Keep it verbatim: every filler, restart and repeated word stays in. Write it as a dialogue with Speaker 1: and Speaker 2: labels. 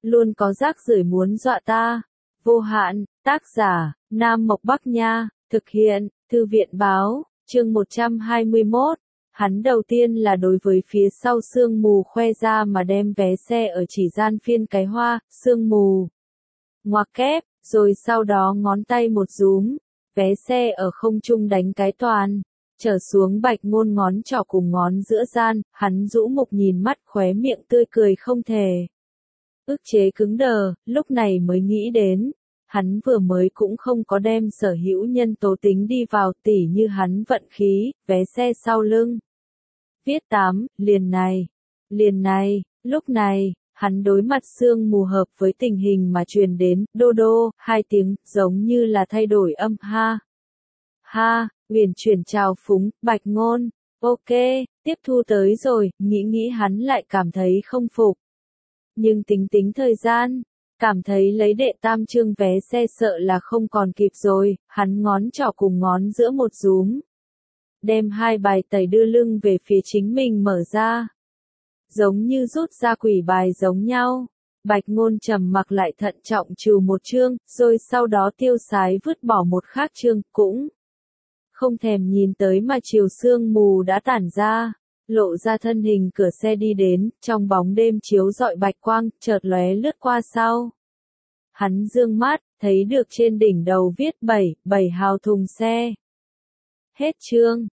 Speaker 1: luôn có rác rưởi muốn dọa ta. Vô hạn, tác giả, Nam Mộc Bắc Nha, thực hiện, Thư viện Báo, chương một trăm hai mươi mốt. Hắn đầu tiên là đối với phía sau sương mù khoe ra mà đem vé xe ở chỉ gian phiên cái hoa, sương mù. Ngoặc kép, rồi sau đó ngón tay một rúm, vé xe ở không trung đánh cái toàn. Trở xuống Bạch Ngôn ngón trỏ cùng ngón giữa gian, hắn rũ mục nhìn mắt khóe miệng tươi cười không thể ức chế cứng đờ, lúc này mới nghĩ đến. Hắn vừa mới cũng không có đem sở hữu nhân tố tính đi vào, tỉ như hắn vận khí, vé xe sau lưng. Viết tám, liền này, liền này, lúc này, hắn đối mặt sương mù hợp với tình hình mà truyền đến, đô đô, hai tiếng, giống như là thay đổi âm ha. Ha, uyển chuyển trào phúng, Bạch Ngôn, ok, tiếp thu tới rồi, nghĩ nghĩ hắn lại cảm thấy không phục. Nhưng tính tính thời gian, cảm thấy lấy đệ tam chương vé xe sợ là không còn kịp rồi, hắn ngón trỏ cùng ngón giữa một rúm. Đem hai bài tẩy đưa lưng về phía chính mình mở ra. Giống như rút ra quỷ bài giống nhau. Bạch Ngôn trầm mặc lại thận trọng trừ một chương, rồi sau đó tiêu sái vứt bỏ một khác chương, cũng không thèm nhìn tới mà chiều sương mù đã tản ra. Lộ ra thân hình cửa xe đi đến, trong bóng đêm chiếu rọi bạch quang, chợt lóe lướt qua sau. Hắn dương mắt, thấy được trên đỉnh đầu viết bảy, bảy hào thùng xe. Hết chương.